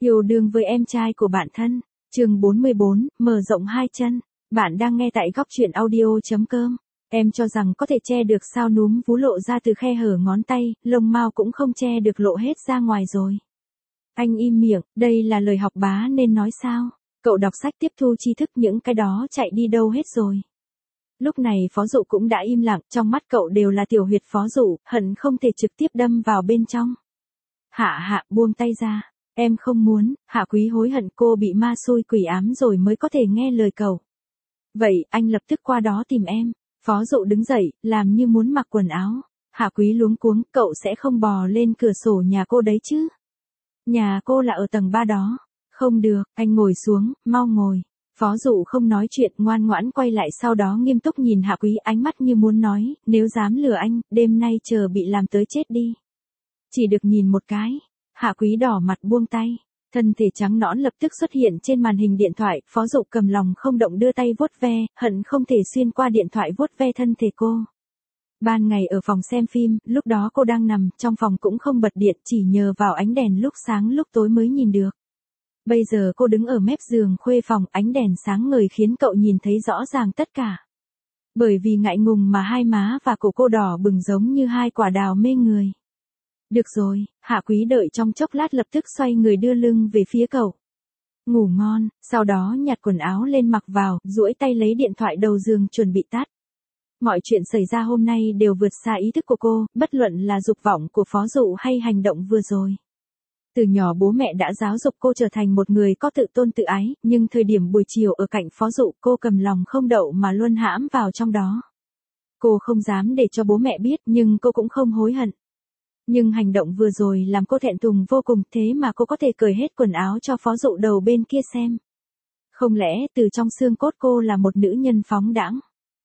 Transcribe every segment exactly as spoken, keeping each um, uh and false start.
Yêu đương với em trai của bạn thân, chương bốn mươi bốn, mở rộng hai chân. Bạn đang nghe tại góc truyện audio chấm com. Em cho rằng có thể che được sao núm vú lộ ra từ khe hở ngón tay, lông mao cũng không che được lộ hết ra ngoài rồi. Anh im miệng, đây là lời học bá nên nói sao? Cậu đọc sách tiếp thu tri thức, những cái đó chạy đi đâu hết rồi? Lúc này Phó Dụ cũng đã im lặng, trong mắt cậu đều là tiểu huyệt Phó Dụ, hận không thể trực tiếp đâm vào bên trong. Hạ hạ buông tay ra. Em không muốn. Hạ Quý hối hận cô bị ma xui quỷ ám rồi mới có thể nghe lời cậu. Vậy, anh lập tức qua đó tìm em. Phó Dụ đứng dậy, làm như muốn mặc quần áo. Hạ Quý luống cuống, cậu sẽ không bò lên cửa sổ nhà cô đấy chứ? Nhà cô là ở tầng ba đó. Không được, anh ngồi xuống, mau ngồi. Phó Dụ không nói chuyện, ngoan ngoãn quay lại, sau đó nghiêm túc nhìn Hạ Quý, ánh mắt như muốn nói, nếu dám lừa anh, đêm nay chờ bị làm tới chết đi. Chỉ được nhìn một cái. Hạ Quý đỏ mặt buông tay. Thân thể trắng nõn lập tức xuất hiện trên màn hình điện thoại, Phó Dụ cầm lòng không động đưa tay vuốt ve, hận không thể xuyên qua điện thoại vuốt ve thân thể cô. Ban ngày ở phòng xem phim, lúc đó cô đang nằm, trong phòng cũng không bật điện, chỉ nhờ vào ánh đèn lúc sáng lúc tối mới nhìn được. Bây giờ cô đứng ở mép giường khuê phòng, ánh đèn sáng ngời khiến cậu nhìn thấy rõ ràng tất cả. Bởi vì ngại ngùng mà hai má và cổ cô đỏ bừng giống như hai quả đào mê người. Được rồi, Hạ Quý đợi trong chốc lát lập tức xoay người đưa lưng về phía cậu. Ngủ ngon, sau đó nhặt quần áo lên mặc vào, duỗi tay lấy điện thoại đầu giường chuẩn bị tắt. Mọi chuyện xảy ra hôm nay đều vượt xa ý thức của cô, bất luận là dục vọng của Phó Dụ hay hành động vừa rồi. Từ nhỏ bố mẹ đã giáo dục cô trở thành một người có tự tôn tự ái, nhưng thời điểm buổi chiều ở cạnh Phó Dụ cô cầm lòng không đậu mà luôn hãm vào trong đó. Cô không dám để cho bố mẹ biết, nhưng cô cũng không hối hận. Nhưng hành động vừa rồi làm cô thẹn thùng vô cùng, thế mà cô có thể cởi hết quần áo cho Phó Dụ đầu bên kia xem. Không lẽ từ trong xương cốt cô là một nữ nhân phóng đãng?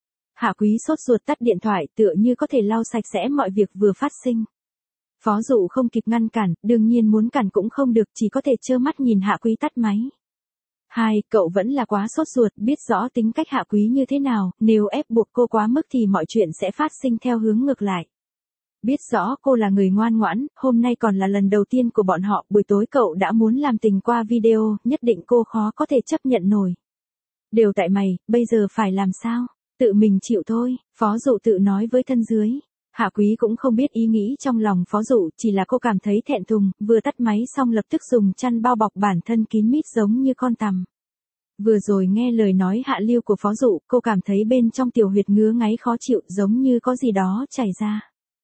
Hạ Quý sốt ruột tắt điện thoại, tựa như có thể lau sạch sẽ mọi việc vừa phát sinh. Phó Dụ không kịp ngăn cản, đương nhiên muốn cản cũng không được, chỉ có thể trơ mắt nhìn Hạ Quý tắt máy. Hai, cậu vẫn là quá sốt ruột, biết rõ tính cách Hạ Quý như thế nào, nếu ép buộc cô quá mức thì mọi chuyện sẽ phát sinh theo hướng ngược lại. Biết rõ cô là người ngoan ngoãn, hôm nay còn là lần đầu tiên của bọn họ, buổi tối cậu đã muốn làm tình qua video, nhất định cô khó có thể chấp nhận nổi. Đều tại mày, bây giờ phải làm sao? Tự mình chịu thôi, Phó Dụ tự nói với thân dưới. Hạ Quý cũng không biết ý nghĩ trong lòng Phó Dụ, chỉ là cô cảm thấy thẹn thùng, vừa tắt máy xong lập tức dùng chăn bao bọc bản thân kín mít giống như con tằm. Vừa rồi nghe lời nói hạ lưu của Phó Dụ, cô cảm thấy bên trong tiểu huyệt ngứa ngáy khó chịu, giống như có gì đó chảy ra.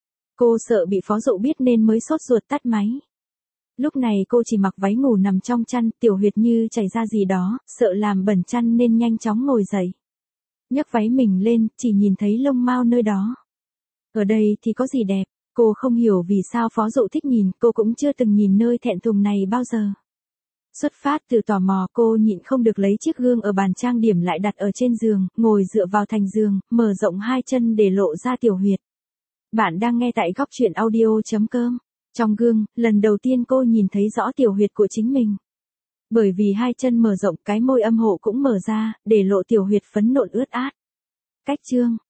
Cô sợ bị Phó Dụ biết nên mới sốt ruột tắt máy. Lúc này cô chỉ mặc váy ngủ nằm trong chăn, tiểu huyệt như chảy ra gì đó, sợ làm bẩn chăn nên nhanh chóng ngồi dậy. Nhấc váy mình lên, chỉ nhìn thấy lông mao nơi đó. Ở đây thì có gì đẹp, cô không hiểu vì sao Phó Dụ thích nhìn, cô cũng chưa từng nhìn nơi thẹn thùng này bao giờ. Xuất phát từ tò mò, cô nhịn không được lấy chiếc gương ở bàn trang điểm lại đặt ở trên giường, ngồi dựa vào thành giường, mở rộng hai chân để lộ ra tiểu huyệt. Bạn đang nghe tại góc truyện audio chấm com. Trong gương, lần đầu tiên cô nhìn thấy rõ tiểu huyệt của chính mình. Bởi vì hai chân mở rộng, cái môi âm hộ cũng mở ra, để lộ tiểu huyệt phấn nộn ướt át. Cách chương,